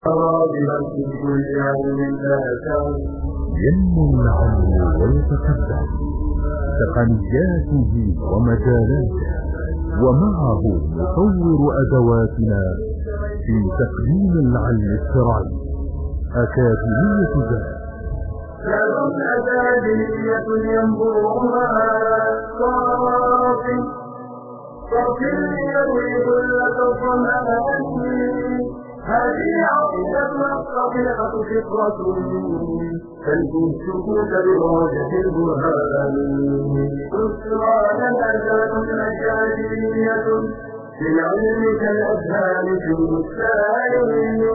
ينمو العلم ويتقدم تقنياته ومجالاته، ومعه نطور أدواتنا في تقديم العلم الشرعي. أكاديمية زاد لهم أكاديمية ينبوعها صافي يروي كل الظمآن. هذه عقيدتنا الصحيحة فطرة تلقي السكوت بروجة البرهان. بشرى لنا ذات أكاديمية للعلم كالأذهان في البستان.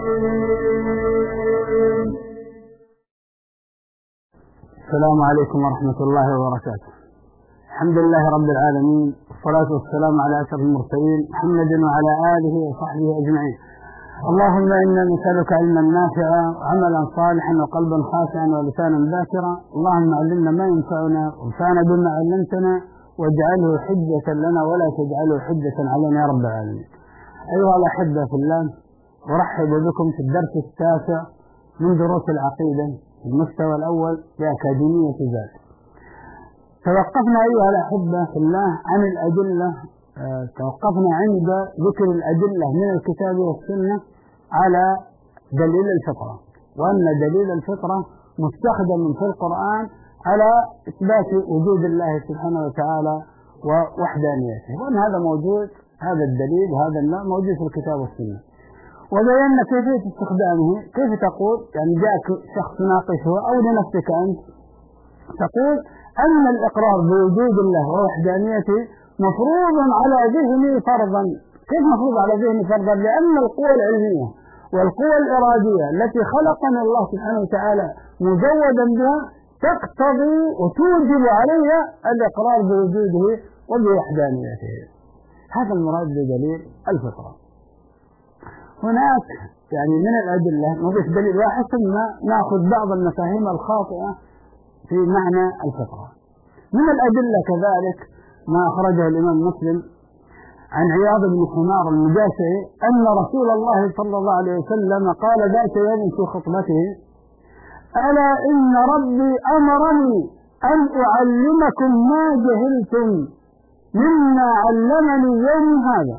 السلام عليكم ورحمة الله وبركاته. الحمد لله رب العالمين، والصلاة والسلام على أشرف المرسلين محمد وعلى آله وصحبه أجمعين. اللهم إنا نسألك علما نافعا وعملا صالحا وقلبا خاشعا ولسانا ذاكرا. اللهم علمنا ما ينفعنا وانفعنا بما علمتنا واجعله حجة لنا ولا تجعله حجة علينا يا رب العالمين. أيها الأحبة في الله، أرحب بكم في الدرس التاسع من دروس العقيدة في المستوى الأول بأكاديمية زاد. توقفنا أيها الأحبة في الله عن الأدلة، توقفنا عند ذكر الأدلة من الكتاب والسنة على دليل الفطرة، وأن دليل الفطرة مستخدم في القرآن على إثبات وجود الله سبحانه وتعالى ووحدانيته، وأن هذا موجود، هذا الدليل وهذا النوع موجود في الكتاب والسنة. وبينا كيفية استخدامه. كيف تقول يعني جاءك شخص ناقشه أو لنفسك أنت تقول أن الإقرار بوجود الله ووحدانيته مفروض على ذهني فرضا. كيف مفروض على ذهني فرضا؟ لأن القوى العلمية والقوى الإرادية التي خلقنا الله سبحانه وتعالى مجودا بها تقتضي وتوجب علي الإقرار بوجوده وبوحدانيته. هذا المراد بدليل الفطرة. هناك يعني من الأدلة نضيف دليل واحد ثم نأخذ بعض المفاهيم الخاطئة في معنى الفطرة. من الأدلة كذلك ما أخرجه الإمام مسلم عن عياض بن حمار المجاشعي أن رسول الله صلى الله عليه وسلم قال ذات يوم في خطبته: ألا إن ربي أمرني أن أعلمكم ما جهلتم مما علمني يوم هذا.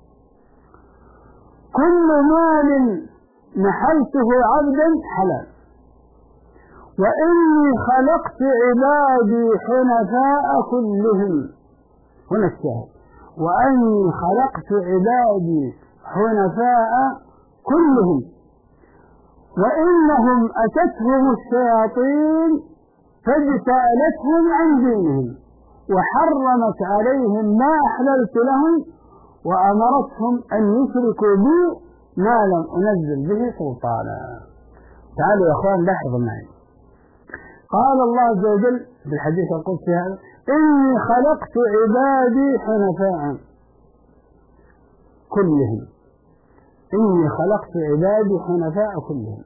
كل مال نحلته عبدا حلال، وإني خلقت عبادي حنفاء كلهم. هنا الشاهد: وأني خلقت عبادي حنفاء كلهم، وإنهم أتتهم الشياطين فاجتالتهم عن دينهم وحرمت عليهم ما أحللت لهم وأمرتهم أن يشركوا بي ما لم أنزل به سلطانا. تعالوا يا أخوان لاحظوا معي. قال الله عز وجل بالحديث القدسي هذا: إني خلقت عبادي حنفاء كلهم. إني خلقت عبادي حنفاء كلهم.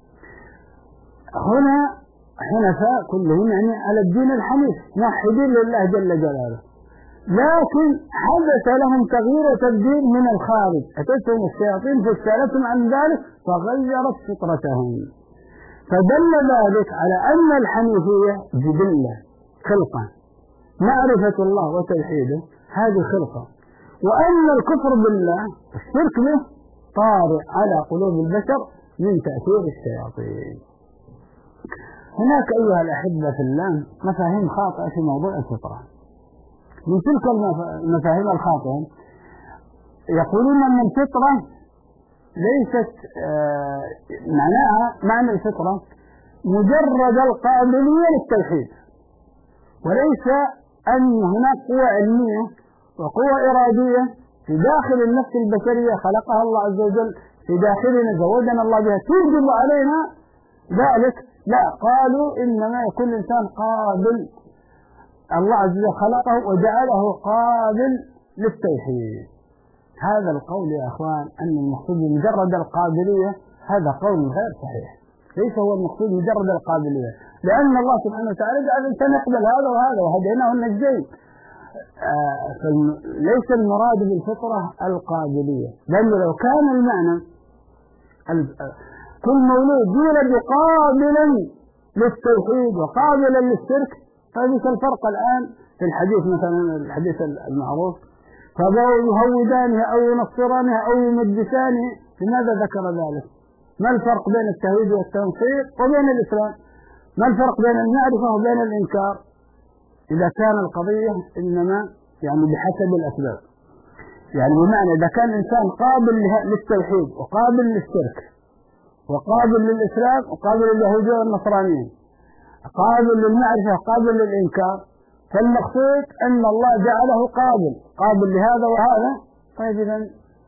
هنا حنفاء كلهم يعني على الدين الحنيف، موحدين لله جل جلاله، لكن حدث لهم تغيير وتبديل من الخارج، أتتهم الشياطين فاجتالتهم عن ذلك فغيرت فطرتهم. فدل ذلك على أن الحنيفية جبلة خلقة، معرفة الله وتوحيده هذه خلقة، وأن الكفر بالله الشرك به طارئ على قلوب البشر من تأثير الشياطين. هناك أيها الأحبة في الله مفاهيم خاطئة في موضوع الفطرة. من تلك المفاهيم الخاطئة يقولون أن الفطرة ليست معنى الفطرة مجرد القابلية للتوحيد، وليس أن هناك قوة علمية وقوة إرادية في داخل النفس البشرية خلقها الله عز وجل في داخلنا زودنا الله بها توجب علينا ذلك. لا، قالوا إنما يكون الإنسان قابل، الله عز وجل خلقه وجعله قابل للتوحيد. هذا القول يا أخوان أن المقصود مجرد القابلية هذا قول غير صحيح. ليس هو المقصود مجرد القابلية، لأن الله سبحانه وتعالى جعل الإنسان يقبل هذا وهذا وهديناه النجدين. ليس المراد بالفطرة القابلية، لأنه لو كان المعنى كل مولود يولد قابلا للتوحيد وقابلا للشرك. فليس الفرق الآن في الحديث مثلا الحديث المعروف فبقوا يهودانه أو ينصرانه أو يمجسانه، لماذا ذكر ذلك؟ ما الفرق بين التوحيد والتنصير وبين الإسلام؟ ما الفرق بين المعرفة وبين الإنكار؟ إذا كان القضية إنما يعني بحسب الأسباب، يعني بمعنى إذا كان إنسان قابل للتوحيد وقابل للشرك وقابل للإسلام وقابل لليهودية والنصرانيين، قابل للمعرفة قابل للإنكار، فالمقصود أن الله جعله قابل لهذا وهذا. طيب إذن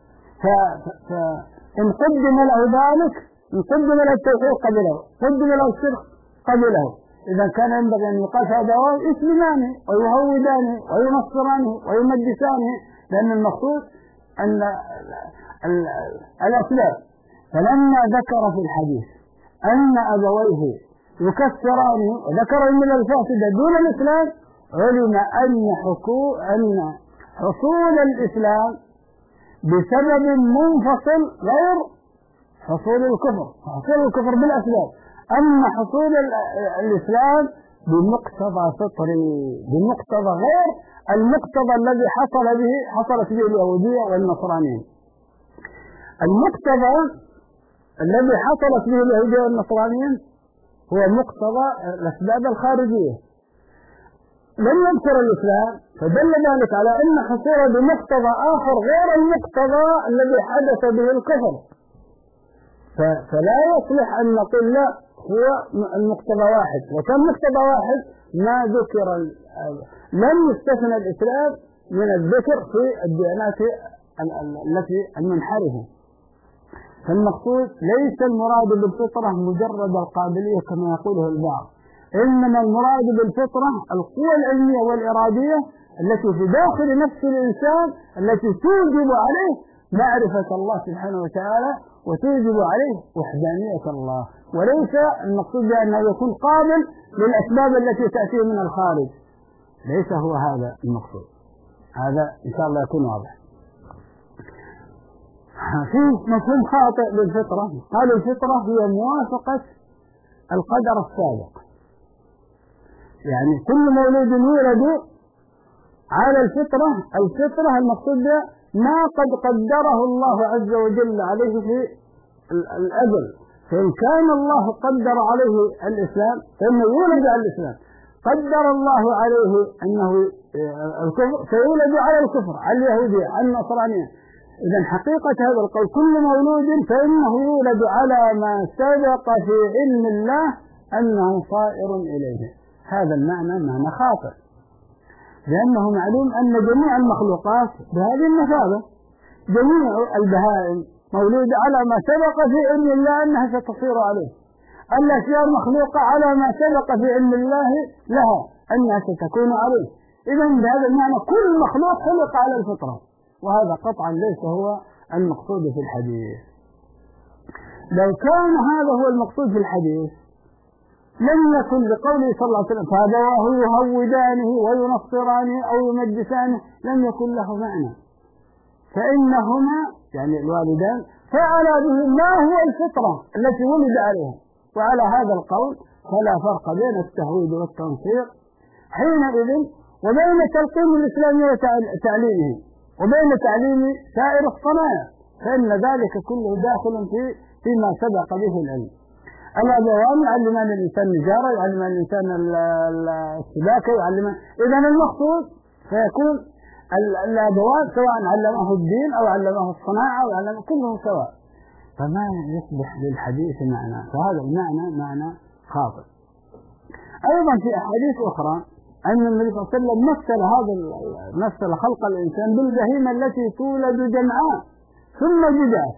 فإن قدم له ذلك، إن قدم له التوحيد قبله، قدم له الشرك قبله، إذا كان ينبغي أن يقال هذا يسلمانه ويهودانه وينصرانه ويمجسانه، لأن المقصود أن الأسباب. فلما ذكر في الحديث أن أبويه يكفرانه وذكر من الفاسدة دون الإسلام، علم أن حصول الإسلام بسبب منفصل غير حصول الكفر، حصول الكفر بالأسباب، أما حصول الإسلام بمقتضى فطري، بمقتضى غير المقتضى الذي حصلت به اليهودية والنصرانية. المقتضى الذي حصلت به اليهودية والنصرانية هو مقتضى الأسباب الخارجية، لم يذكر الإسلام، فدل ذلك على أن حصوله بمقتضى آخر غير المقتضى الذي حدث به الكفر. فلا يصلح أن نقول لا هو المقتضى واحد، وكان مقتضى واحد ما ذكر، لم يستثنى الإسلام من الذكر في الديانات التي المنحرفة. فالمقصود ليس المراد بالفطرة مجرد القابلية كما يقوله البعض، إنما المراد بالفطرة القوى العلمية والإرادية التي في داخل نفس الإنسان، التي توجب عليه معرفة الله سبحانه وتعالى وتوجب عليه وحدانية الله، وليس المقصود بأنه يكون قابل للأسباب التي تأتيه من الخارج. ليس هو هذا المقصود، هذا إن شاء الله يكون واضح. في مفهوم خاطئ للفطرة، قالوا الفطرة هي موافقة القدر السابق، يعني كل مولود يولد على الفطرة المقصود ما قد قدره الله عز وجل عليه في الأجل. فإن كان الله قدر عليه الإسلام فإنه يولد على الإسلام، قدر الله عليه أنه الكفر فيولد على الكفر، على اليهودية، على النصرانية. إذن حقيقة هذا القول كل مولود فإنه يولد على ما سبق في علم الله أنه صائر إليه. هذا المعنى معنى خاطئ، لأنه معلوم أن جميع المخلوقات بهذه المثابة، جميع البهائم مولودة على ما سبق في علم الله أنها ستصير عليه، الأشياء المخلوقة على ما سبق في علم الله لها أنها ستكون عليه. إذن بهذا المعنى كل مخلوق خلق على الفطرة، وهذا قطعا ليس هو المقصود في الحديث. لو كان هذا هو المقصود في الحديث لم يكن لقوله صلى الله عليه وسلم فأبواه يهودانه وينصرانه أو يمجسانه، لم يكن له معنى، فإنهما يعني الوالدان فعلا به ما هو الفطرة التي ولد عليها. وعلى هذا القول فلا فرق بين التهويد والتنصير حينئذ وبين تلقين الإسلام وتعليمه وبين تعليم سائر الصنايع، فإن ذلك كله داخل فيما سبق به العلم. الأبوان يعلمان الإنسان النجارة، يعلمان الإنسان السباكة، يعلمان. إذن المقصود فيكون الأبوان سواء علمه الدين أو علمه الصناعة أو علمه كلهم سواء، فما يصبح للحديث معنى، فهذا المعنى معنى خاطئ. أيضا في أحاديث أخرى أن النبي صلى الله عليه وسلم مثل خلق الإنسان بالبهيمة التي تولد جمعاء ثم جداث،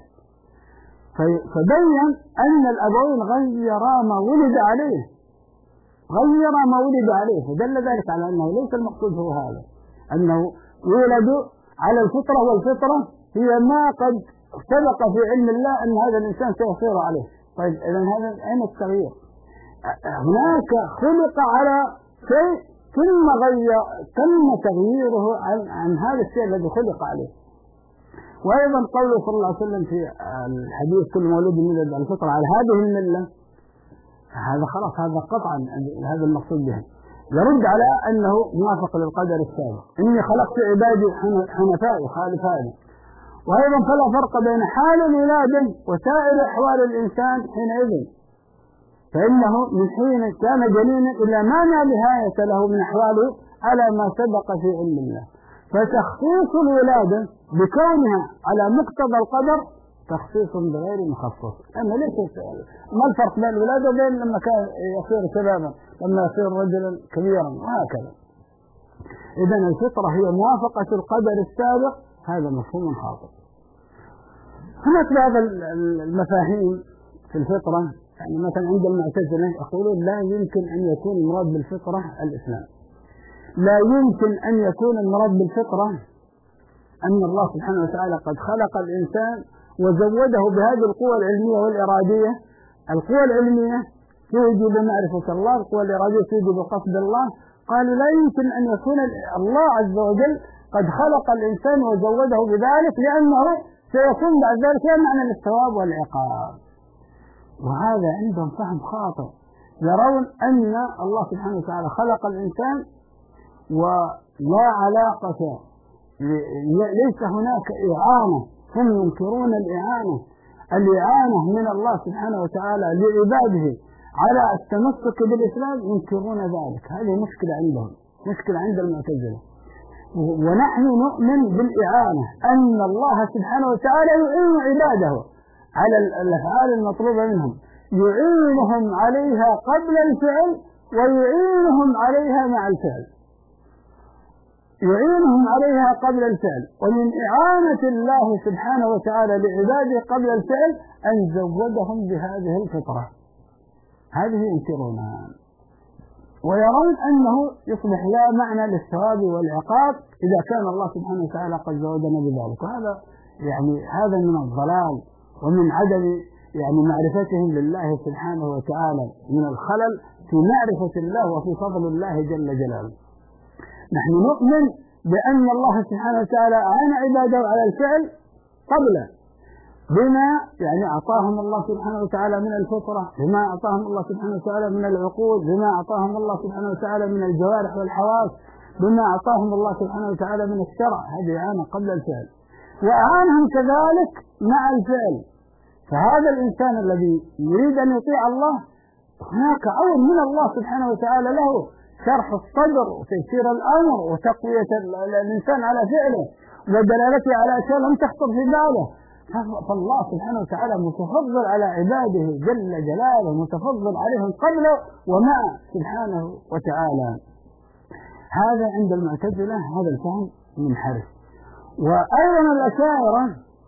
فبين أن الأبوين غيرا ما ولد عليه، فدل ذلك على أنه ليس المقصود هو هذا، أنه يولد على الفطرة، والفطرة هي ما قد سبق في علم الله أن هذا الإنسان سيصير عليه. طيب إذن هذا أين التغيير؟ هناك خلق على شيء تم تغييره عن هذا الشيء الذي خلق عليه. وأيضا قوله صلى الله عليه وسلم في الحديث كل مولود يولد على الفطرة على هذه الملة، هذا خلاص هذا قطعا هذا المقصود به، يرد على أنه موافق للقدر السابق، إني خلقت عبادي حنفاء يخالف هذا. وأيضا فلا فرق بين حال الولادة وسائر أحوال الإنسان حينئذ، فإنه من حين كان جنينا إلى ما لا نهاية له من أحواله على ما سبق في علم الله. فتخصيص الولادة بكونها على مقتضى القدر تخصيص بغير مخصص. أما ليس ما الفرق بين الولادة وبين لما كان يصير شبابا لما يصير رجلا كبيرا وهكذا. إذن الفطرة هي موافقة القدر السابق، هذا مفهوم خاطئ. هناك بعض المفاهيم في الفطرة، يعني مثلا عند المعتزلة يقولون لا يمكن أن يكون المراد بالفطرة الإسلام، لا يمكن أن يكون المراد بالفطرة أن الله سبحانه وتعالى قد خلق الإنسان وزوده بهذه القوى العلمية والإرادية. القوى العلمية توجب معرفة الله، القوى الإرادية توجب قصد الله. قالوا لا يمكن أن يكون الله عز وجل قد خلق الإنسان وزوده بذلك، لأنه سيكون بعد ذلك معنى الثواب والعقاب. وهذا عندهم فهم خاطئ، يرون أن الله سبحانه وتعالى خلق الإنسان ولا علاقة، ليس هناك إعانة، هم ينكرون الإعانة من الله سبحانه وتعالى لعباده على التمسك بالإسلام، ينكرون ذلك. هذه مشكلة عندهم، مشكلة عند المعتزلة. ونحن نؤمن بالإعانة، أن الله سبحانه وتعالى يعين عباده على الأفعال المطلوبة منهم، يعينهم عليها قبل الفعل ويعينهم عليها مع الفعل، يعينهم عليها قبل الفعل. ومن إعانة الله سبحانه وتعالى لعباده قبل الفعل أن زودهم بهذه الفطرة. هذه ينكرونها ويرون أنه يصبح لا معنى للثواب والعقاب إذا كان الله سبحانه وتعالى قد زودنا بذلك. وهذا هذا من الضلال ومن عدم معرفتهم لله سبحانه وتعالى، من الخلل في معرفة الله وفي فضل الله جل جلاله. نحن نؤمن بأن الله سبحانه وتعالى أعان عباده على الفعل قبله بما أعطاهم الله سبحانه وتعالى من الفطرة، بما أعطاهم الله سبحانه وتعالى من العقول، بما أعطاهم الله سبحانه وتعالى من الجوارح والحواس، بما أعطاهم الله سبحانه وتعالى من الشرع. هذه إعانة قبل الفعل، وأعانهم كذلك مع الفعل. فهذا الإنسان الذي يريد أن يطيع الله هناك عون من الله سبحانه وتعالى له، شرح الصدر وتيسير الأمر وتقوية الإنسان على فعله ودلالته على أشياء لم تخطر في باله. فالله سبحانه وتعالى متفضل على عباده جل جلاله، متفضل عليهم قبله ومع سبحانه وتعالى. هذا عند المعتزلة هذا الفهم منحرف. وأيضا الأشاعرة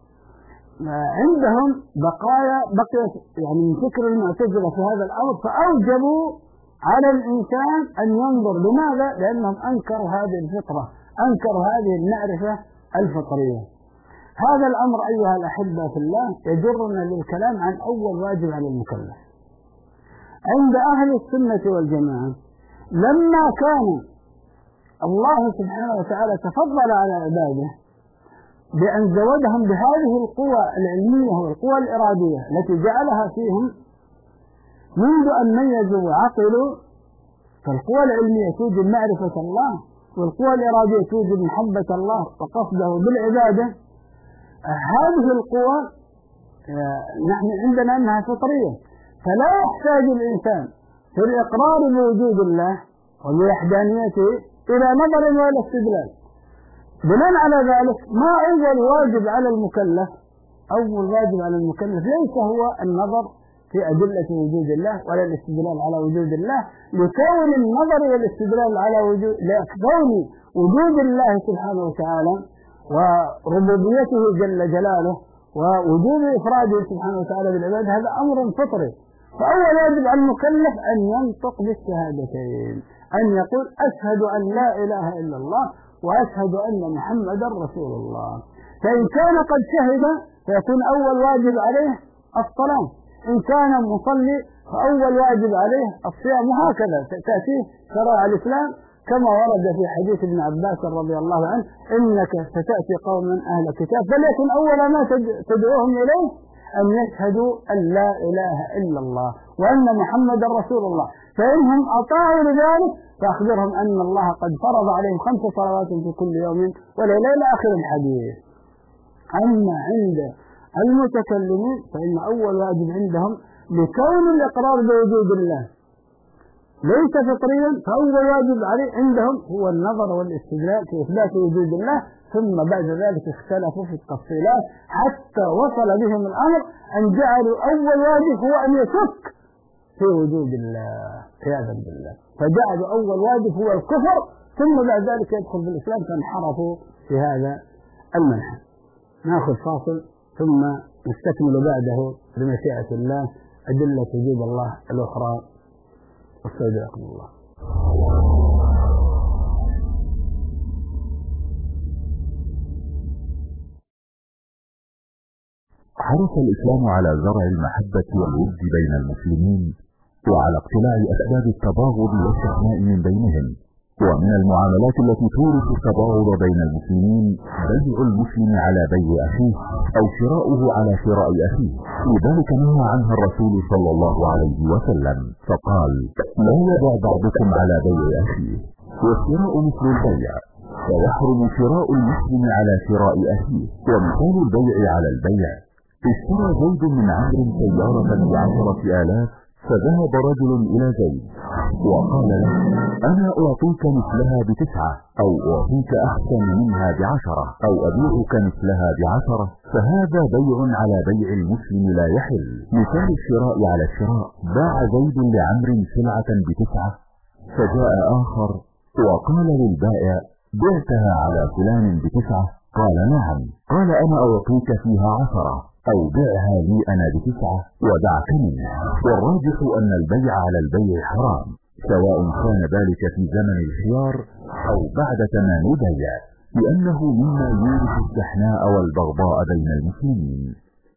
عندهم بقيت من فكر المعتزلة في هذا الأمر، فأوجبوا على الإنسان أن ينظر. لماذا؟ لأنهم أنكروا هذه الفطرة، أنكروا هذه المعرفة الفطرية. هذا الأمر أيها الأحبة في الله يجرنا للكلام عن أول واجب على المكلف. عند أهل السنة والجماعة لما كان الله سبحانه وتعالى تفضل على عباده بأن زودهم بهذه القوى العلمية والقوى الإرادية التي جعلها فيهم منذ أن ميزوا وعقلوا. فالقوى العلمية توجب معرفة الله، والقوى الإرادية توجب محبة الله وقصده بالعبادة. هذه القوى نحن عندنا أنها فطرية، فلا يحتاج الإنسان في الإقرار بوجود الله وبوحدانيته إلى نظر ولا استدلال. بناء على ذلك ما أول واجب على المكلف، أول واجب على المكلف ليس هو النظر في أدلة وجود الله ولا الاستدلال على وجود الله، لكون النظر والاستدلال على لكون وجود الله سبحانه وتعالى وربوبيته جل جلاله ووجود إفراده سبحانه وتعالى بالعباد هذا أمر فطري. فأول واجب على المكلف أن ينطق بالشهادتين، أن يقول أشهد أن لا إله إلا الله وأشهد أن محمدا رسول الله. فإن كان قد شهد فيكون أول واجب عليه الصلاة، إن كان مصلي فأول واجب عليه الصيام، وهكذا تأتيه شرائع الإسلام كما ورد في حديث ابن عباس رضي الله عنه: إنك ستأتي قوما أهل كتاب فليكن أول ما تدعوهم إليه أن يشهدوا أن لا إله إلا الله وأن محمدا رسول الله، فإنهم أطاعوا لذلك فأخبرهم أن الله قد فرض عليهم 5 صلوات في كل يوم وليلة إلى آخر الحديث. أما عند المتكلمين فإن أول واجب عندهم لكون الإقرار بوجود الله ليس فطريا، فأول واجب عليه عندهم هو النظر والاستدلال في إثبات وجود الله، ثم بعد ذلك اختلفوا في التفصيلات حتى وصل بهم الأمر أن جعلوا أول واجب هو أن يشك في وجود الله عياذا بالله، فجعلوا أول واجب هو الكفر، ثم بعد ذلك يدخل في الإسلام، فانحرفوا في هذا المنحى. نأخذ فاصل ثم نستكمل بعده بمشيئة الله أدلة وجود الله الأخرى. واستودعكم الله. حرص الإسلام على زرع المحبة والود بين المسلمين وعلى اقتلاع أسباب التباغض والشحناء من بينهم، ومن المعاملات التي تورث التباغض بين المسلمين بيع المسلم على بيع أخيه أو شراؤه على شراء أخيه، لذلك نهى عنها الرسول صلى الله عليه وسلم فقال: لا يبع بعضكم على بيع أخيه، والشراء مثل البيع، فيحرم شراء المسلم على شراء أخيه. ومثال البيع على البيع: اشترى زيد من عمرو سيارة ب10,000، فذهب رجل إلى زيد وقال له: أنا أعطيك مثلها ب9، أو أعطيك أحسن منها ب10، أو أبيعك مثلها ب10، فهذا بيع على بيع المسلم لا يحل. مثال الشراء على الشراء: باع زيد لعمرو سلعة ب9، فجاء آخر وقال للبائع: بعتها على فلان ب9، قال: نعم. قال: أنا أعطيك فيها 10، أو بيعها لي أنا ب9 ودعك منه. والراجح أن البيع على البيع حرام، سواء كان ذلك في زمن الخيار أو بعد تمام البيع، لأنه مما يورث الشحناء والبغضاء بين المسلمين.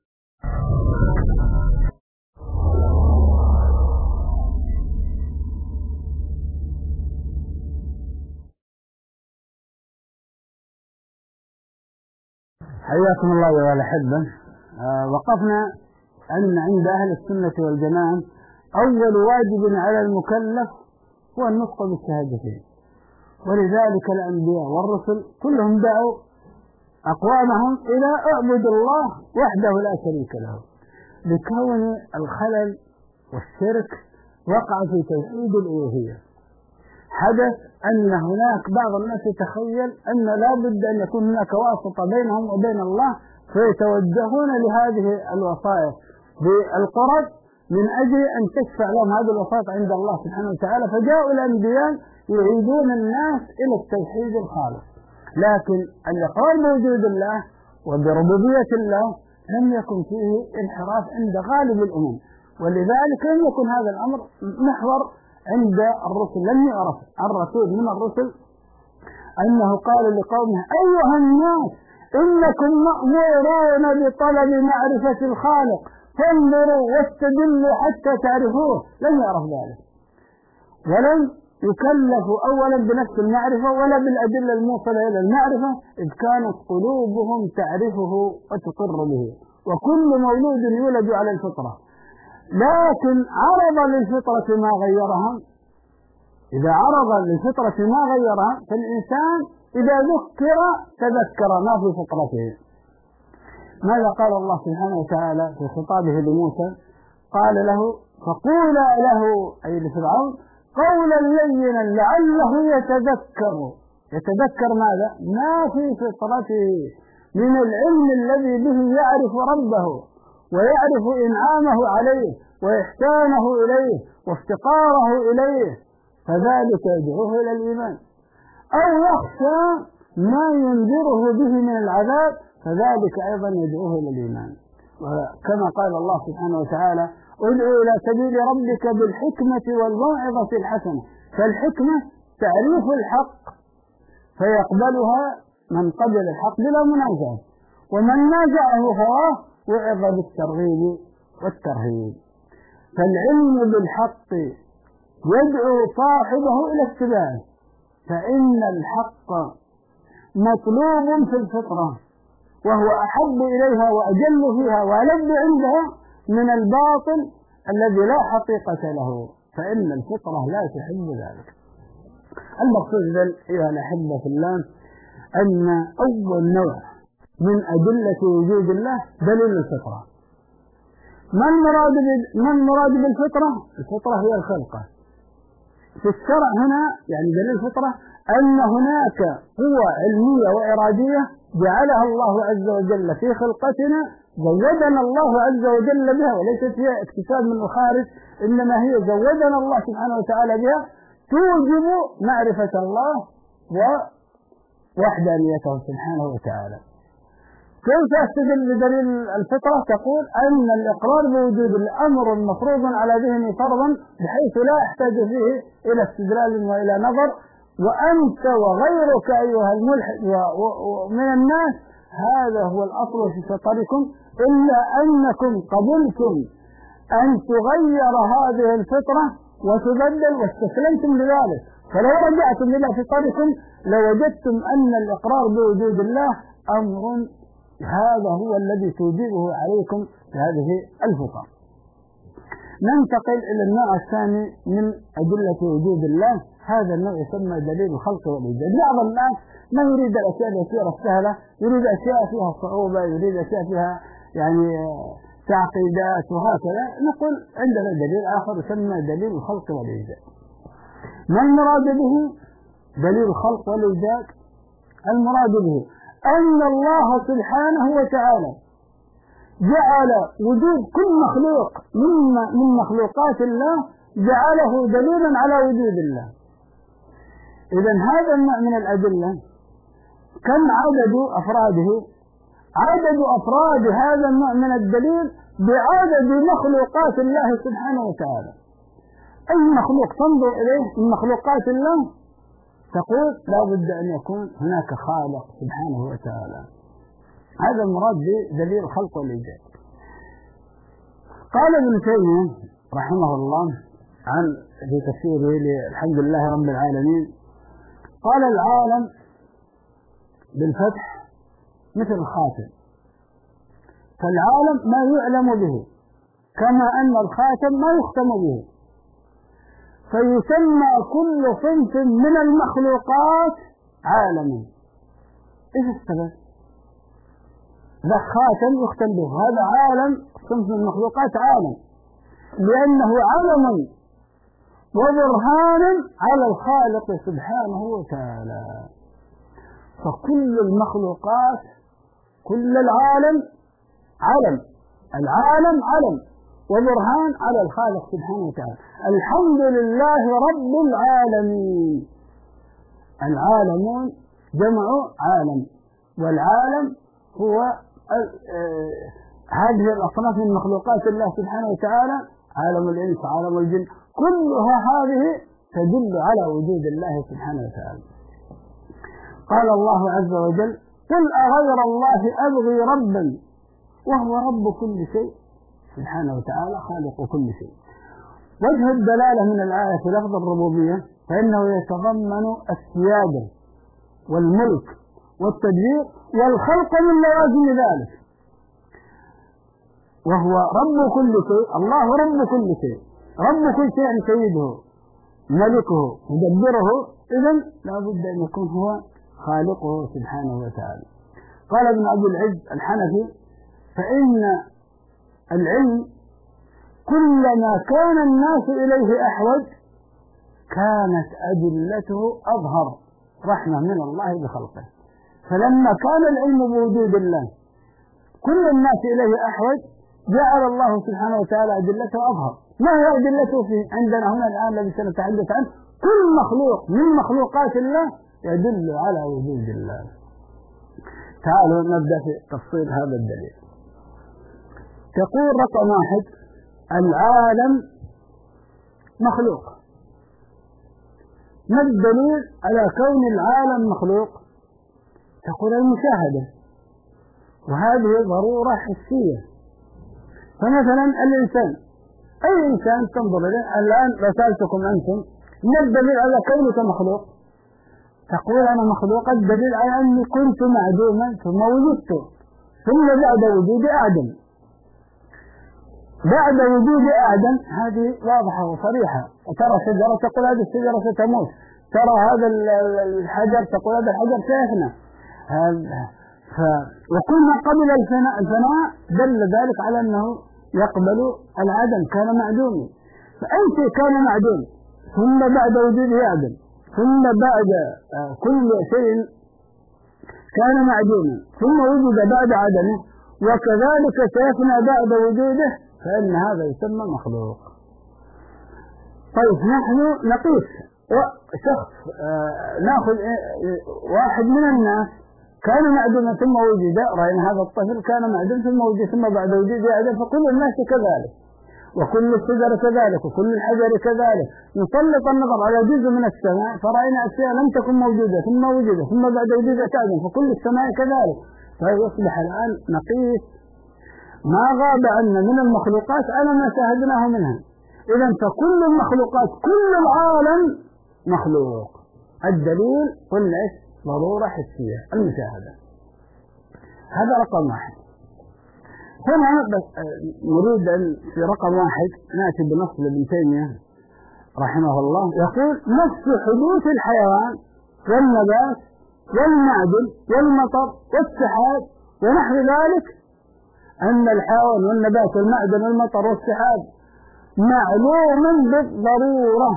حياكم الله يا الأحبة. وقفنا أن عند أهل السنة والجماعة أول واجب على المكلف هو النطق بالشهادتين، ولذلك الأنبياء والرسل كلهم دعوا أقوامهم إلى اعبد الله وحده لا شريك له، لكون الخلل والشرك وقع في توحيد الألوهية. حدث أن هناك بعض الناس يتخيل أن لا بد أن يكون هناك واسطة بينهم وبين الله، فيتوجهون لهذه الوسائط بالقرب من أجل أن تشفع لهم هذه الوسائط عند الله سبحانه وتعالى، فجاءوا الأنبياء يعيدون الناس إلى التوحيد الخالص. لكن الإقرار بوجود الله وبربوبية الله لم يكن فيه انحراف عند غالب الأمم، ولذلك لم يكن هذا الأمر محور عند الرسل. لم يعرف الرسول من الرسل أنه قال لقومه: أيها الناس إنكم مأمورون بطلب معرفة الخالق، فانظروا واستدلوا حتى تعرفوه. لم يعرف ذلك، ولم يكلفوا أولا بنفس المعرفة ولا بالأدلة الموصلة إلى المعرفة، إذ كانت قلوبهم تعرفه وتقر به، وكل مولود يولد على الفطرة، لكن عرض للفطرة ما غيرها. إذا عرض للفطرة ما غيرها فالإنسان إذا ذكر تذكر ما في فطرته. ماذا قال الله سبحانه وتعالى في خطابه لموسى؟ قال له: فقولا له أي لفرعون قولا لينا لعله يتذكر ماذا؟ ما في فطرته من العلم الذي به يعرف ربه ويعرف إنعامه عليه وإحسانه إليه وافتقاره إليه، فذلك يدعوه إلى الإيمان. أو يخشى ما ينذره به من العذاب، فذلك أيضا يدعوه إلى الإيمان. وكما قال الله سبحانه وتعالى: ادعو إلى سبيل ربك بالحكمة والموعظة الحسنة. فالحكمة تعريف الحق فيقبلها من قبل الحق بلا منازعة، ومن نازعه هواه وعظ بالترغيب والترهيب. فالعلم بالحق يدعو صاحبه إلى اتباعه، فإن الحق مطلوب في الفطرة، وهو أحب إليها وأجل فيها وألذ عندها من الباطل الذي لا حقيقة له، فإن الفطرة لا تحب ذلك. المقصود أيها الأحبة في الله أن أول نوع من أدلة وجود الله دليل الفطرة. ما المراد بالفطرة؟ الفطرة هي الخلقة. في الشرع هنا يعني دليل الفطرة أن هناك قوة علمية وإرادية جعلها الله عز وجل في خلقتنا، زودنا الله عز وجل بها، وليست هي اكتساب من الخارج، إنما هي زودنا الله سبحانه وتعالى بها، توجب معرفة الله ووحدانيته سبحانه وتعالى. كيف أستدل بدليل الفطرة؟ تقول أن الإقرار بوجود الأمر مفروض على ذهني فرضا بحيث لا أحتاج فيه إلى استدلال وإلى نظر، وأنت وغيرك أيها الملحد ومن الناس هذا هو الأصل في فطركم، إلا أنكم قبلتم أن تغير هذه الفطرة وتبدل واستسلمتم لذلك. فلو رجعتم إلى فطركم لوجدتم أن الإقرار بوجود الله أمر هذا هو الذي توجبه عليكم هذه الفطر. ننتقل إلى النوع الثاني من أدلة وجود الله. هذا النوع يسمى دليل الخلق والإيجاد. بعض الناس ما يريد الأشياء اليسيرة السهلة، يريد أشياء فيها صعوبة، يريد أشياء فيها يعني تعقيدات وهكذا. نقول عندنا دليل آخر يسمى دليل الخلق والإيجاد. ما المراد به دليل الخلق والإيجاد؟ المراد به أن الله سبحانه وتعالى جعل وجود كل مخلوق من مخلوقات الله جعله دليلا على وجود الله. إذن هذا النوع من الأدلة كم عدد أفراده؟ عدد أفراد هذا النوع من الدليل بعدد مخلوقات الله سبحانه وتعالى. أي مخلوق تنظر إليه من مخلوقات الله تقول لا بد أن يكون هناك خالق سبحانه وتعالى. هذا المراد بدليل الخلق والإيجاد. قال ابن تيمية رحمه الله في تفسيره الحمد لله رب العالمين، قال العالم بالفتح مثل الخاتم، فالعالم ما يعلم به كما أن الخاتم ما يختم به، فيسمى كل صنف من المخلوقات عالما. ايش السبب؟ ذا خاتم يختم به، هذا عالم، صنف من المخلوقات عالم، لأنه علم وبرهان على الخالق سبحانه وتعالى. فكل المخلوقات كل العالم علم، العالم علم وبرهان على الخالق سبحانه وتعالى. الحمد لله رب العالمين. العالمون جمع عالم، والعالم هو هذه الأصناف من مخلوقات الله سبحانه وتعالى، عالم الإنس عالم الجن، كلها هذه تدل على وجود الله سبحانه وتعالى. قال الله عز وجل قل أغير الله أبغي ربا وهو رب كل شيء سبحانه وتعالى خالق كل شيء. وجه الدلالة من الآية في لفظ الربوبية فإنه يتضمن السيادة والملك والتدبير والخلق من لوازم ذلك، وهو رب كل شيء. الله رب كل شيء، رب كل شيء يعني سيده ملكه مدبره، إذن لا بد أن يكون هو خالقه سبحانه وتعالى. قال ابن أبي العز الحنفي فإن العلم كلما كان الناس إليه أحوج كانت أدلته أظهر رحمة من الله بخلقه. فلما كان العلم بوجود الله كل الناس إليه أحوج جعل الله سبحانه وتعالى أدلته أظهر. ما هي أدلته عندنا هنا الآن الذي سنتحدث عنه؟ كل مخلوق من مخلوقات الله يدل على وجود الله. تعالوا نبدأ في تفصيل هذا الدليل. تقول رقم 1 العالم مخلوق. ما الدليل على كون العالم مخلوق؟ تقول المشاهدة، وهذه ضرورة حسية. فمثلا الإنسان، أي إنسان تنظر إليه الآن، رسالتكم أنتم، ما الدليل على كونك مخلوق؟ تقول أنا مخلوق، الدليل على أني كنت معدوما ثم وجدت، ثم بعد وجود آدم. بعد وجود آدم هذه واضحة وصريحة. وترى شجرة تقول هذه الشجرة ستموت، ترى هذا الحجر تقول هذا الحجر سيفنى. وكل ما قبل الفناء دل ذلك على أنه يقبل العدم، كان معدوما. فأنت كان معدوم ثم بعد وجود آدم ثم بعد كل شيء كان معدوما ثم وجد بعد عدمه، وكذلك سيفنى بعد وجوده، فإن هذا يسمى مخلوق. طيب نحن نقيس شخص، نأخذ واحد من الناس كان معدوما ثم وجد، رأينا هذا الطفل كان معدوم ثم وجد ثم بعد وجود آدم، فكل الناس كذلك، وكل الشجر كذلك، وكل الحجر كذلك. نسلط النظر على جزء من السماء فرأينا أشياء لم تكن موجودة ثم وجدت ثم بعد وجودها آدم، فكل السماء كذلك. فيصبح الآن نقيس ما غاب عنا من المخلوقات على ما شاهدناه منها. إذا فكل المخلوقات كل العالم مخلوق. الدليل قلنا إيش؟ ضرورة حسية، المشاهدة. هذا رقم واحد. هنا نريد أن في رقم واحد نأتي بنص لابن تيمية رحمه الله، يقول نفس حدوث الحيوان والنبات والمعدن والمطر والسحاب ونحو ذلك، أن الحيوان والنبات والمعدن والمطر والسحاب معلوم بالضرورة.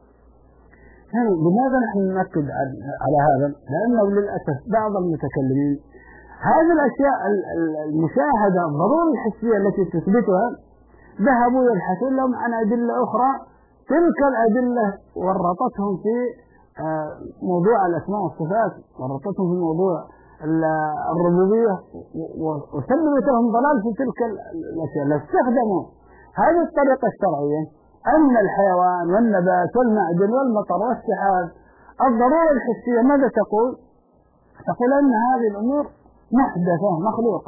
لماذا نحن نؤكد على هذا؟ لأنه للأسف بعض المتكلمين هذه الأشياء المشاهدة الضرورة الحسية التي تثبتها ذهبوا يبحثون لهم عن أدلة أخرى، تلك الأدلة ورطتهم في موضوع الأسماء والصفات، ورطتهم في موضوع الربوبية، وسببت لهم ضلال في تلك الأشياء. لو استخدموا هذه الطريقة الشرعية أن الحيوان والنبات والمعدن والمطر والسحاب الضرورة الحسية ماذا تقول؟ تقول أن هذه الأمور محدثة مخلوقة،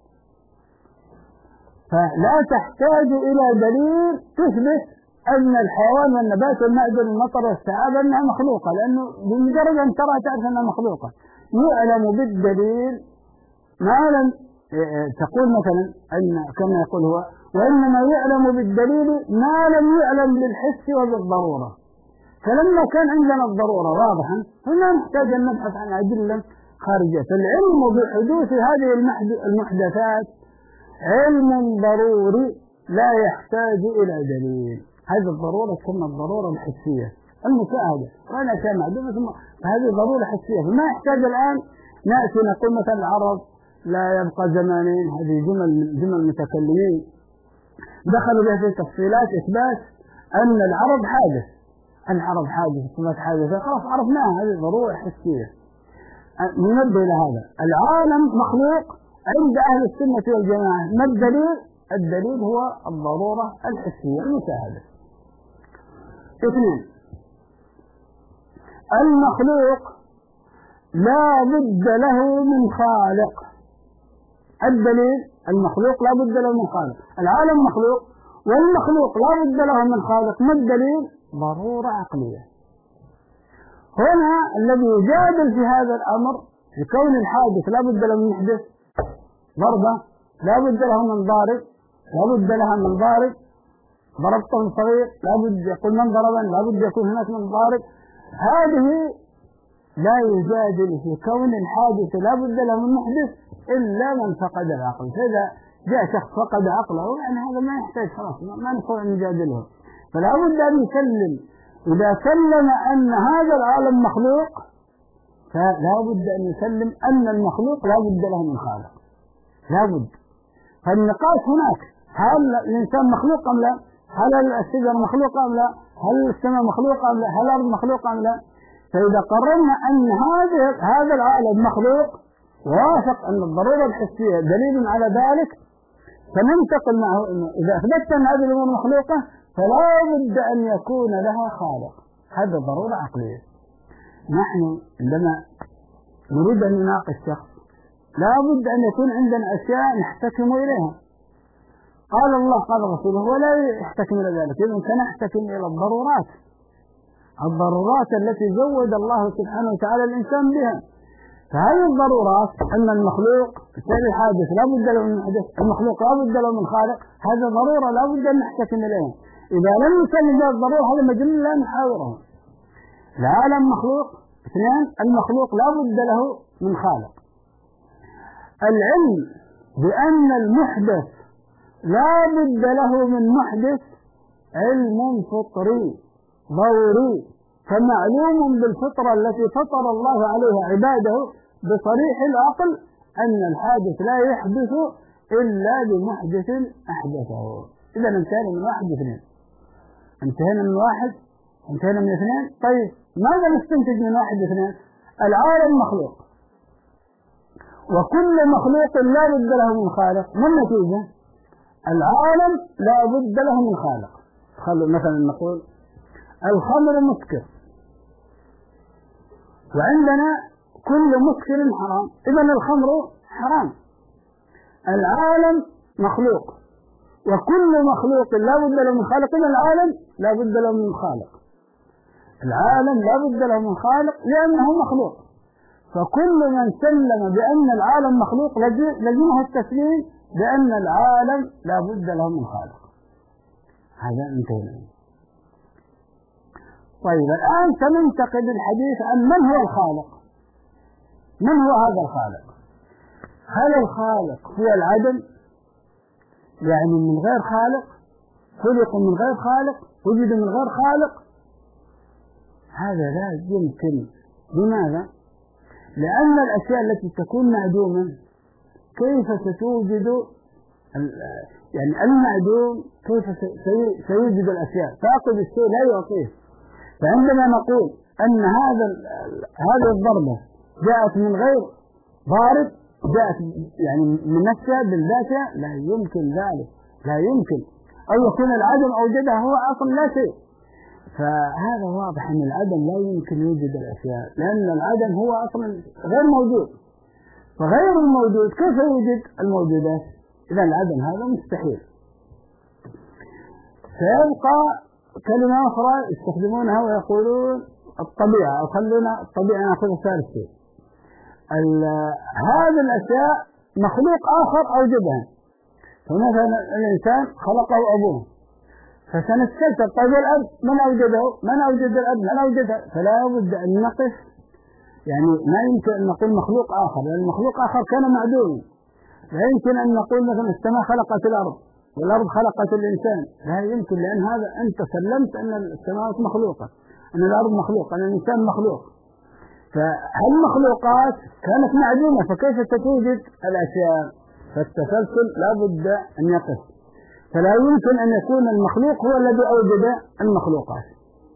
فلا تحتاج إلى دليل تثبت أن الحيوان والنبات والمعدن والمطر والسحاب أنها مخلوقة، لأنه بمجرد أن ترى تعرف أنها مخلوقة. يعلم بالدليل ما لم تقول مثلا أن كما يقول هو، وإنما يعلم بالدليل ما لم يعلم بالحس وبالضرورة. فلما كان عندنا الضرورة واضحا هنا نحتاج أن نبحث عن أدلة خارجية. فالعلم بحدوث هذه المحدثات علم ضروري لا يحتاج إلى دليل. هذه الضرورة تسمى الضرورة الحسية المشاهدة، وأنا أشياء معدومة ثم هذه ضرورة حسية. فما يحتاج الآن نأتي نقول مثلا العرب لا يبقى زمانين، هذه جمل متكلمين دخلوا بها في تفصيلات إثبات أن العرب حادث، العرب حادث صفات حادثة، خلاص عرفناها، هذه ضرورة حسية. ننبه إلى هذا. العالم مخلوق عند أهل السنة والجماعة. ما الدليل؟ الدليل هو الضرورة الحسية المشاهدة. اثنين، المخلوق لا بد له من خالق. الدليل المخلوق لا بد له من خالق. العالم مخلوق والمخلوق لا بد له من خالق. ما الدليل؟ ضرورة عقلية. هنا الذي يجادل في هذا الأمر بكون الحادث لا بد له من محدث، ضربة لا بد له من ضارب، لا بد لها من ضارب، ضربته صغير لا بد يكون من ضربا، لا بد يكون هناك من ضارب. هذه لا يجادل في كون الحادث لا بد له من محدث إلا من فقد العقل. فإذا جاء شخص فقد عقله يعني هذا ما يحتاج، خلاص ما نستطيع أن نجادله. فلا بد أن يسلم. إذا سلم أن هذا العالم مخلوق فلا بد أن يسلم أن المخلوق لا بد له من خالق، لا بد. فالنقاش هناك، هل الإنسان مخلوق أم لا؟ هل الشجر مخلوق أم لا؟ هل السماء مخلوق أم لا؟ هل الأرض مخلوق أم لا؟ فإذا قررنا أن هذا العالم مخلوق ووافق أن الضرورة الحسية دليل على ذلك، فننتقل معه إنه إذا أثبت أن هذه الأمور مخلوقة فلا بد أن يكون لها خالق. هذا ضرورة عقلية. نحن عندما نريد أن نناقش شخص لا بد أن يكون عندنا أشياء نحتكم إليها. قال الله قال رسوله ولا يحتكم إلى ذلك، إذن سنحتكم إلى الضرورات. الضرورات التي زود الله سبحانه وتعالى الإنسان بها. فهذه الضرورات أن المخلوق الشيء الحادث لا بد له من محدث، المخلوق لا بد له من خالق، هذا ضرورة لا بد أن نحتكم إليها. إذا لم يسلم هذه الضرورة هذا مجنون لا نحاوره. العالم مخلوق. اثنين، المخلوق لا بد له من خالق. العلم بأن المحدث لا بد له من محدث علم فطري ضروري، فمعلوم بالفطرة التي فطر الله عليها عباده بصريح العقل أن الحادث لا يحدث إلا بمحدث أحدثه. إذا انتهينا من واحد واثنين، انتهينا من واحد، انتهينا من اثنين. طيب ماذا نستنتج من واحد واثنين؟ العالم مخلوق، وكل مخلوق لا بد له من خالق. ما النتيجة؟ العالم لا بد له من خالق. خلوا مثلا نقول الخمر مسكر، وعندنا كل مسكر حرام، إذن الخمر حرام. العالم مخلوق، وكل مخلوق لا بد له من خالق، إذن العالم لا بد له من خالق. العالم لا بد له من خالق لأنه مخلوق، فكل من سلم بأن العالم مخلوق لزمه التسليم بأن العالم لا بد له من خالق. هذا انتهينا. طيب الآن سننتقل الحديث عن من هو الخالق. من هو هذا الخالق؟ هل الخالق هو العدم، يعني من غير خالق، خلق من غير خالق، وجد من غير خالق؟ هذا لا يمكن. لماذا؟ لأن الأشياء التي تكون معدومة كيف ستوجد، يعني المعدوم كيف سيوجد الأشياء؟ فاقد الشيء لا يعطيه. فعندما نقول أن هذه الضربة جاءت من غير ضارب، جاءت يعني من نفسها بالذاتها، لا يمكن ذلك، لا يمكن. أو يكون العدم أوجدها هو أصلا لا شيء. فهذا واضح أن العدم لا يمكن يوجد الأشياء، لأن العدم هو أصلا غير موجود، فغير الموجود كيف يوجد الموجودات؟ إذا العدم هذا مستحيل. سيبقى كلمة أخرى يستخدمونها ويقولون الطبيعة، أو خلونا الطبيعة نأخذ ثالث شيء. هذه الأشياء مخلوق آخر أوجدها، فمثلا الإنسان خلقه أبوه، فسنستفسر طيب الأب من أوجده؟ من أوجد الأب؟ من أوجدها؟ فلا بد أن نقف، يعني ما يمكن أن نقول مخلوق آخر، لأن المخلوق آخر كان معدوما. لا يمكن أن نقول مثلا السماء خلقت الأرض والأرض خلقت الإنسان، لا يمكن، لأن هذا أنت سلمت أن السماء مخلوقة، أن الأرض مخلوقة، أن الإنسان مخلوق. فالمخلوقات كانت معدومة، فكيف ستوجد الأشياء؟ فالتسلسل لا بد أن يقف، فلا يمكن أن يكون المخلوق هو الذي أوجد المخلوقات.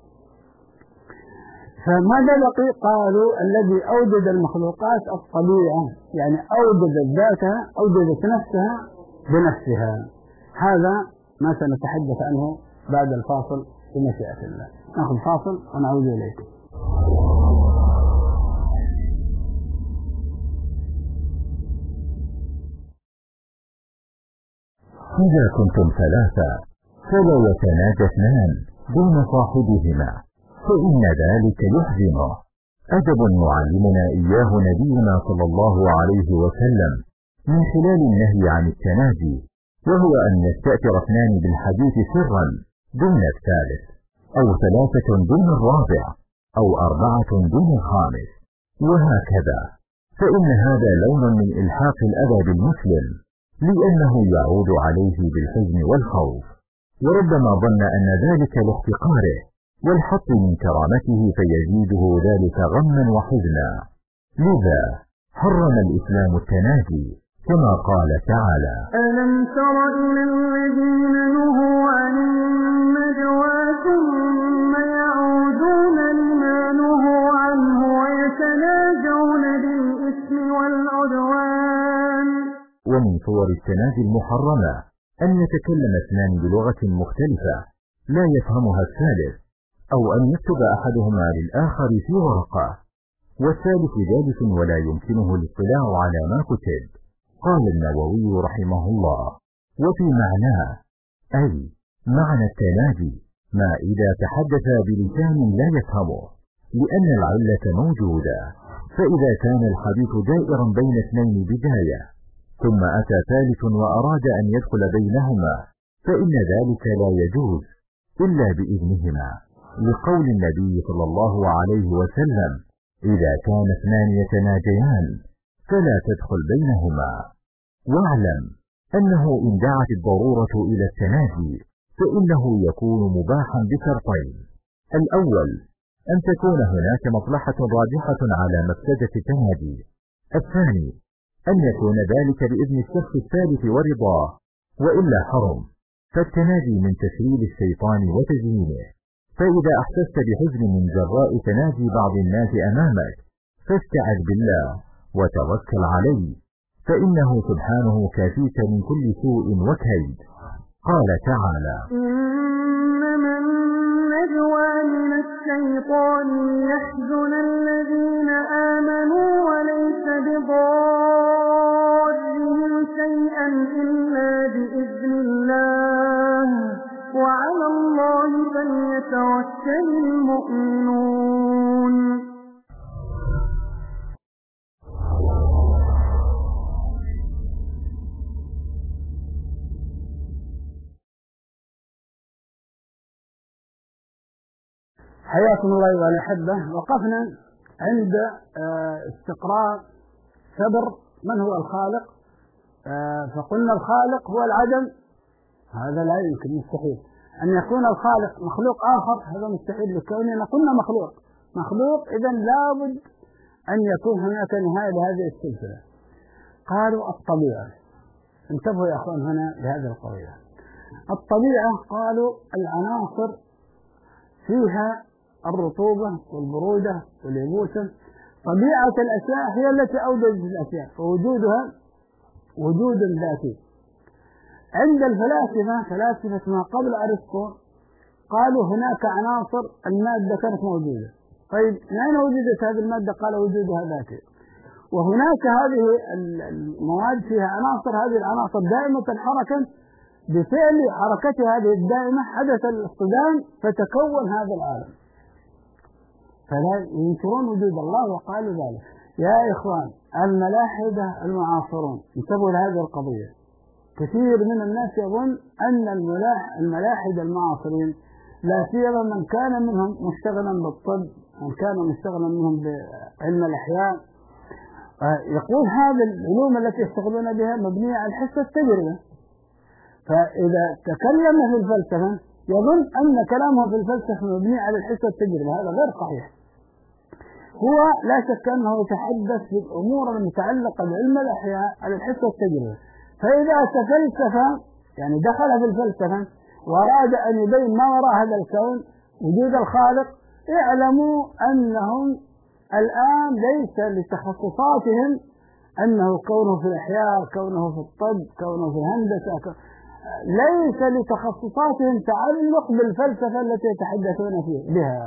فماذا بقي؟ قالوا الذي أوجد المخلوقات الطبيعة، يعني أوجدت ذاتها، أوجدت نفسها بنفسها. هذا ما سنتحدث عنه بعد الفاصل بمشيئة الله. نأخذ فاصل ونعود إليكم. إذا كنتم ثلاثة فلا يتناجى اثنان دون صاحبهما، فإن ذلك يحزنه. أدب يعلمنا إياه نبينا صلى الله عليه وسلم من خلال النهي عن التناجي، وهو أن يستأثر اثنان بالحديث سرا دون الثالث، أو ثلاثة دون الرابع، أو أربعة دون الخامس، وهكذا. فإن هذا لون من إلحاق الأذى بالمسلم، لأنه يعود عليه بالحزن والخوف، وربما ظن أن ذلك لاحتقاره والحط من كرامته، فيزيده ذلك غما وحزنا. لذا حرم الإسلام التناجي كما قال تعالى: ألم تر إلى الذين نهوا عن النجوى ثم يعودون لما نهوا عنه ويتناجون بالإثم والعدوان. ومن صور التناجي المحرمة أن يتكلم اثنان بلغة مختلفة لا يفهمها الثالث، أو أن يكتب أحدهما للآخر في ورقة والثالث جالس ولا يمكنه الاطلاع على ما كتب. قال النووي رحمه الله: وفي معناه، أي معنى التناجي ما إذا تحدث بلسان لا يفهمه، لأن العلة موجودة. فإذا كان الحديث دائرا بين اثنين بداية، ثم أتى ثالث وأراد أن يدخل بينهما، فإن ذلك لا يجوز إلا بإذنهما، لقول النبي صلى الله عليه وسلم: إذا كان اثنان يتناجيان فلا تدخل بينهما. واعلم أنه إن دعت الضرورة إلى التناجي فإنه يكون مباحا بشرطين: الأول أن تكون هناك مصلحة راجحة على مفسدة التناجي، الثاني أن يكون ذلك بإذن الشخص الثالث ورضاه، وإلا حرم، فالتناجي من تسهيل الشيطان وتزيينه. فإذا أحسست بحزن من جراء تناجي بعض الناس أمامك فاستعذ بالله وتوكل عليه، فإنه سبحانه كافيك من كل سوء وكيد. قال تعالى: إنما النجوى من الشيطان ليحزن الذين آمنوا وليس بضارهم شيئا إلا بإذن الله وعلى الله فليتوكل المؤمنون. حياكم الله أيها الأحبة. وقفنا عند استقراء صدر من هو الخالق، فقلنا الخالق هو العدم، هذا لا يمكن، مستحيل أن يكون الخالق مخلوق آخر، هذا مستحيل لكوننا قلنا مخلوق إذن لابد أن يكون هناك نهاية لهذه السلسلة. قالوا الطبيعة، انتبهوا يا أخوان هنا لهذه القضية. الطبيعة قالوا العناصر فيها الرطوبة والبرودة واليبوسة، طبيعة الأشياء هي التي أوجدت الأشياء، فوجودها وجود ذاتي. عند فلاسفة ما قبل أرسطو قالوا هناك عناصر المادة كانت موجودة، طيب من أين وجدت هذه المادة؟ قال وجودها ذاتي. وهناك هذه المواد فيها عناصر، هذه العناصر دائمة الحركة، بفعل حركتها هذه الدائمة حدث الاصطدام فتكون هذا العالم، فلا ينكرون وجود الله وقالوا ذلك. يا إخوان الملاحدة المعاصرون انتبهوا لهذه القضية. كثير من الناس يظن أن الملاحدة المعاصرين، لا سيما من كان منهم مشتغلا بالطب، من كان مشتغلا منهم بعلم الأحياء، يقول هذه العلوم التي يشتغلون بها مبنية على الحس التجربة، فإذا تكلم في الفلسفة يظن أن كلامه في الفلسفة مبني على الحس التجربة، هذا غير صحيح. هو لا شك أنه يتحدث في الأمور المتعلقة بعلم الأحياء على الحس التجربة، فإذا تفلسف يعني دخل في الفلسفة وأراد أن يبين ما وراء هذا الكون وجود الخالق، اعلموا أنهم الآن ليس لتخصصاتهم أنه كونه في الأحياء، كونه في الطب، كونه في الهندسة، ليس لتخصصاتهم تعلق بالفلسفة التي يتحدثون بها،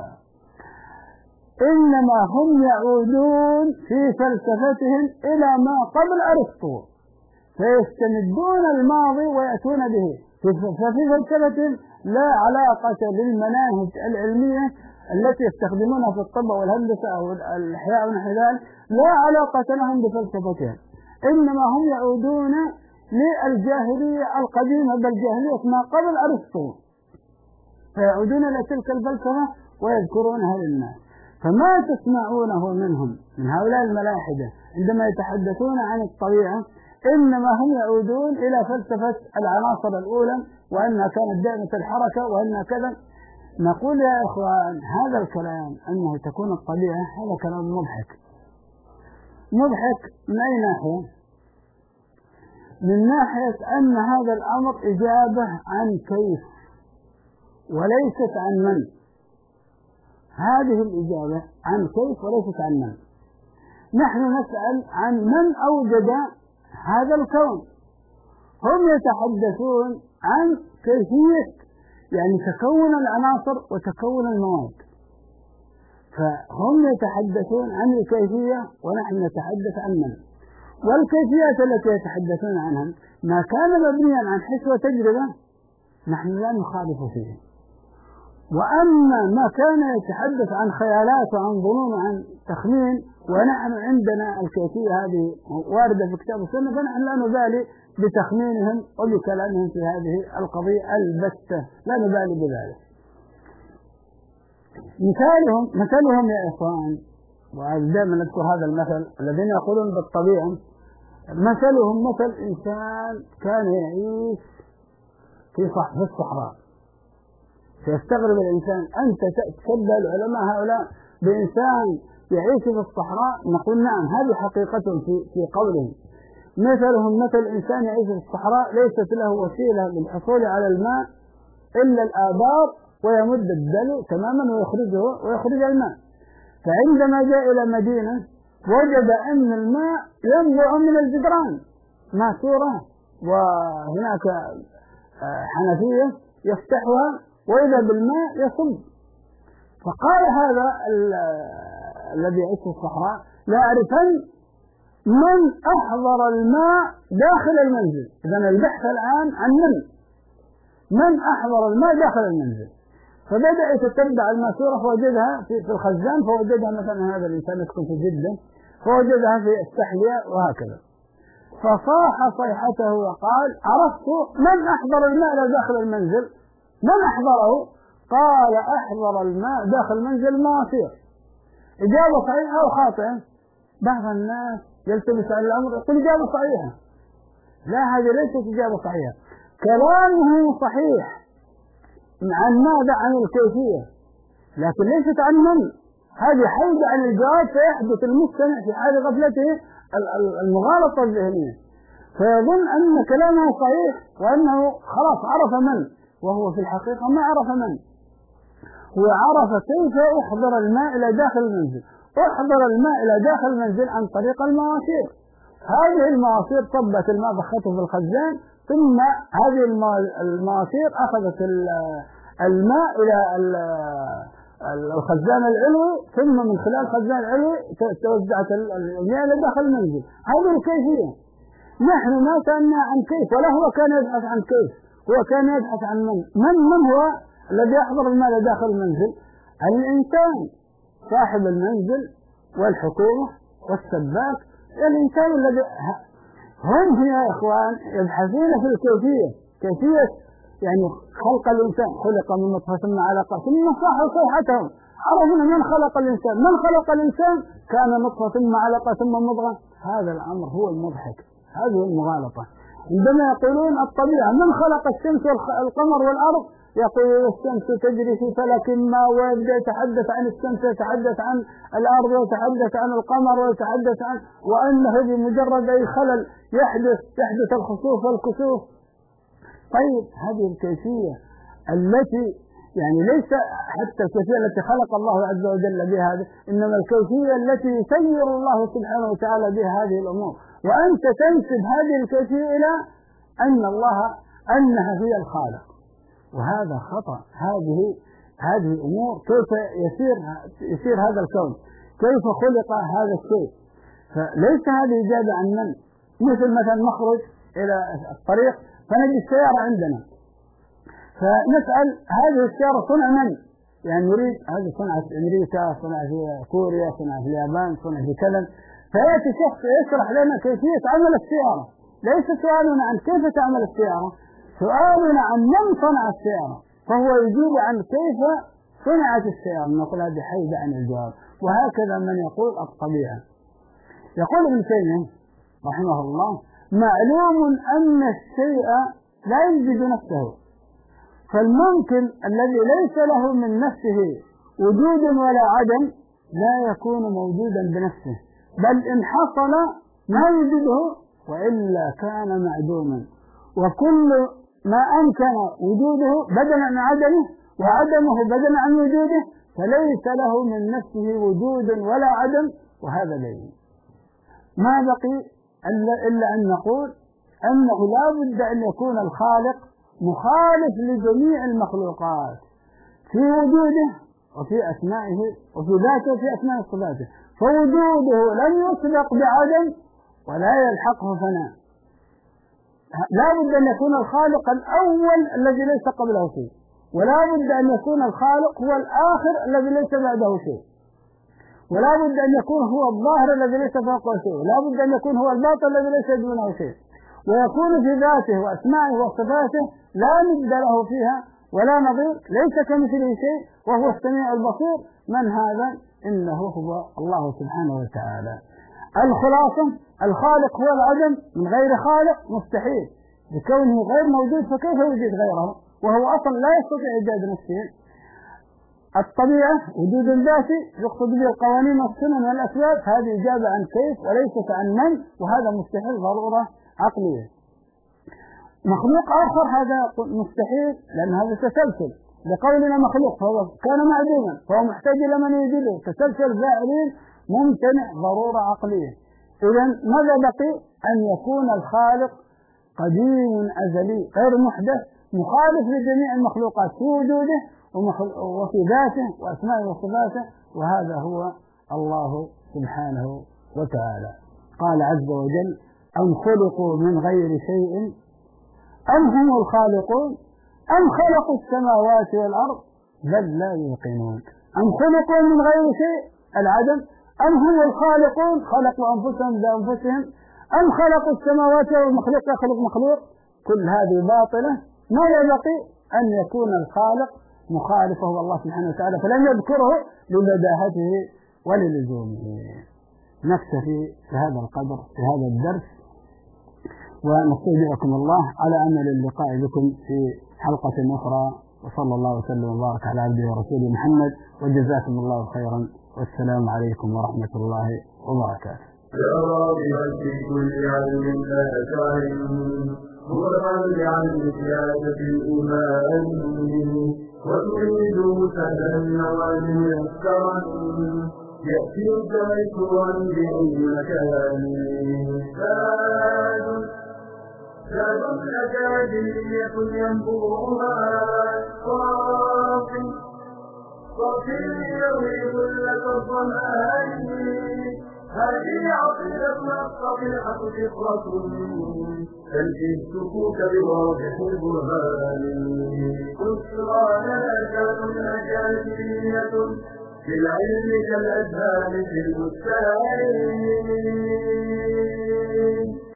إنما هم يعودون في فلسفتهم إلى ما قبل أرسطو، فيستمدون الماضي ويأتون به. ففي فلسفتهم لا علاقة بالمناهج العلمية التي يستخدمونها في الطب والهندسة أو الأحياء ونحو ذلك، لا علاقة لهم بفلسفتهم، إنما هم يعودون للجاهلية القديمة، بل جاهلية ما قبل أرسطو، فيعودون إلى تلك الفلسفة ويذكرونها للناس. فما تسمعونه منهم من هؤلاء الملاحدة عندما يتحدثون عن الطبيعة إنما هم يعودون إلى فلسفة العناصر الأولى، وأنها كانت دائمة الحركة وأنها كذا. نقول يا إخوان هذا الكلام أنه تكون الطبيعة، هذا كلام مضحك من أي ناحية؟ من ناحية أن هذا الأمر إجابة عن كيف وليست عن من. هذه الإجابة عن كيف وليست عن من. نحن نسأل عن من أوجد هذا الكون، هم يتحدثون عن كيفية يعني تكون العناصر وتكون المواد، فهم يتحدثون عن الكيفية ونحن نتحدث عن من. والكيفيات التي يتحدثون عنها ما كان مبنيا عن حس وتجربة نحن لا نخالف فيه، وأما ما كان يتحدث عن خيالات وعن ظنون وعن تخمين ونحن عندنا الكيفية هذه واردة في كتاب السنة، فنحن لا نبالي بتخمينهم وبكلامهم في هذه القضية البتة، لا نبالي بذلك. مثلهم يا إخوان، ودائما نذكر هذا المثل، الذين يقولون بالطبيعة مثلهم مثل إنسان كان يعيش في الصحراء. فيستغرب الإنسان، أنت تشبه العلماء هؤلاء بإنسان يعيش في الصحراء؟ نقول نعم، هذه حقيقتهم في قولهم. مثلهم مثل إنسان يعيش في الصحراء ليست له وسيلة للحصول على الماء إلا الآبار، ويمد الدلو تماما ويخرج الماء. فعندما جاء إلى مدينة وجد أن الماء ينبع من الجدران، ماسورة وهناك حنفية يفتحها وإذا بالماء يصب. فقال هذا الذي يعيش في الصحراء: لا أعرفن من أحضر الماء داخل المنزل. إذن البحث الآن عن من أحضر الماء داخل المنزل. فبدأ يتتبع الماسورة فوجدها في الخزان، فوجدها مثلا هذا الإنسان يسكن في جدة، فوجدها في السحلية وهكذا. فصاح صيحته وقال: عرفت من أحضر الماء داخل المنزل. من أحضره؟ قال: أحضر الماء داخل المنزل المواسير. إجابة صحيحة أو خاطئة؟ بعض الناس يلتبس على الأمر يقول إجابة صحيحة. لا، هذه ليست إجابة صحيحة. كلامه صحيح عن ماذا؟ عن الكيفية، لكن ليست عن من. هذه حيدة عن الجواب، فيحدث المستمع في حال غفلته المغالطة الذهنية، فيظن أن كلامه صحيح وأنه خلاص عرف من، وهو في الحقيقة ما عرف من. هو عرف كيف أحضر الماء إلى داخل المنزل. أحضر الماء إلى داخل المنزل عن طريق المواسير. هذه المواسير صبت الماء، ضخته في الخزان، ثم هذه المواسير أخذت الماء إلى الخزان العلوي، ثم من خلال الخزان العلوي توزعت المياه إلى داخل المنزل. هذه الكيفية. نحن ما سألنا عن كيف، ولا هو كان يبحث عن كيف، هو كان يبحث عن من هو الذي يحضر الماء إلى داخل المنزل؟ الإنسان صاحب المنزل والحكومة والسباك. الإنسان الذي هم يا إخوان يبحثون في الكيفية، كيفية يعني خلق الإنسان. خلق من نطفة ثم علقة ثم صاحوا صيحتهم. عرفنا من خلق الإنسان. من خلق الإنسان؟ كان نطفة ثم علقة ثم مضغة. هذا الأمر هو المضحك، هذه المغالطة. عندما يقولون الطبيعة، من خلق الشمس والقمر والأرض؟ يقول الشمس تجري في فلك ما، ويبدأ يتحدث عن الشمس، يتحدث عن الأرض، ويتحدث عن القمر، ويتحدث عن وأنه بمجرد أي خلل يحدث الخسوف والكسوف. طيب، هذه الكيفية التي يعني ليس حتى الكيفية التي خلق الله عز وجل بها هذه، إنما الكيفية التي يسير الله سبحانه وتعالى بها هذه الأمور، وأنت تنسب هذه الكيفية إلى أن الله أنها هي الخالق، وهذا خطأ. هذه أمور كيف يسير هذا الكون، كيف خلق هذا الشيء. فليس هذه إجابة عن من. مثلا نخرج إلى الطريق فنجد السيارة عندنا، فنسأل هذه السيارة صنع من؟ يعني نريد هذه صنع في أمريكا، صنع في كوريا، صنع في اليابان، صنع في كذا. فيأتي شخص يشرح لنا كيفية عمل السيارة. ليس سؤالنا عن كيف تعمل السيارة، سؤالنا عن من صنع السيارة، فهو يجيب عن كيف صنعت السيارة. نقول هذه حيدة عن الجواب. وهكذا من يقول الطبيعة. يقول ابن تيمية رحمه الله: معلوم أن الشيء لا يوجد نفسه، فالممكن الذي ليس له من نفسه وجود ولا عدم لا يكون موجودا بنفسه، بل إن حصل ما يوجده وإلا كان معدوما. وكل ما أمكن وجوده بدلا عن عدمه وعدمه بدلا عن وجوده فليس له من نفسه وجود ولا عدم، وهذا دليل. ما بقي إلا أن نقول أنه لا بد أن يكون الخالق مخالف لجميع المخلوقات في وجوده وفي أسمائه وفي ذاته وفي أسماء صفاته، فوجوده لن يسبق بعدم ولا يلحقه فناء. لا بد أن يكون الخالق الأول الذي ليس قبله شيء، ولا بد أن يكون الخالق هو الآخر الذي ليس بعده شيء، ولا بد أن يكون هو الظاهر الذي ليس فوقه شيء، ولا بد أن يكون هو الباطن الذي ليس دونه شيء، ويكون في ذاته وأسمائه وصفاته لا ند له فيها ولا نظير، ليس كمثله شيء وهو السميع البصير. من هذا؟ إنه هو الله سبحانه وتعالى. الخلاصة الخالق هو العدم، من غير خالق مستحيل، بكونه غير موجود فكيف يوجد غيره وهو أصلا لا يستطيع إيجاد نفسه. الطبيعة وجود ذاتي يقصد به القوانين والسنن والأسباب، هذه إجابة عن كيف وليست عن من، وهذا مستحيل ضرورة عقلية. مخلوق آخر هذا مستحيل، لأن هذا تسلسل، لقولنا مخلوق فهو كان معدوما فهو محتاج إلى من يجيله، تسلسل فاعلين ممتنع ضرورة عقلية. إذن ماذا بقي؟ أن يكون الخالق قديم أزلي غير محدث مخالف لجميع المخلوقات في وجوده وفي ذاته وأسمائه وصفاته، وهذا هو الله سبحانه وتعالى. قال عز وجل: أم خلقوا من غير شيء أم هم الخالقون أم خلقوا السماوات والأرض بل لا يوقنون. أم خلقوا من غير شيء العدم، أم هم الخالقون خلقوا أنفسهم بأنفسهم، أم خلقوا السماوات والمخلوق يخلق مخلوق، كل هذه باطلة. ماذا بقي؟ أن يكون الخالق مخالفه الله سبحانه وتعالى، فلم يذكره لبداهته وللزومه. نكتفي في هذا القدر في هذا الدرس، ونستودعكم الله على أمل اللقاء بكم في حلقة أخرى، وصلى الله وسلم وبارك على عبده ورسوله محمد، وجزاكم الله خيرا، والسلام عليكم ورحمة الله وبركاته. يا راغبا في كل علم فأتعلم، مرعا عن زيادة الإيمان، وتريد سهلا وميسرا يأتيك ذكرا بأي مكان. زاد أكاديمية ينبوها صافي يروي كلة الظمآن. هذه عقيدتنا الصحيحة فطرة تلقي السكوك بواضح البرهان. بشرى لنا كان أكاديمية في العلم كالأذهان في البستان.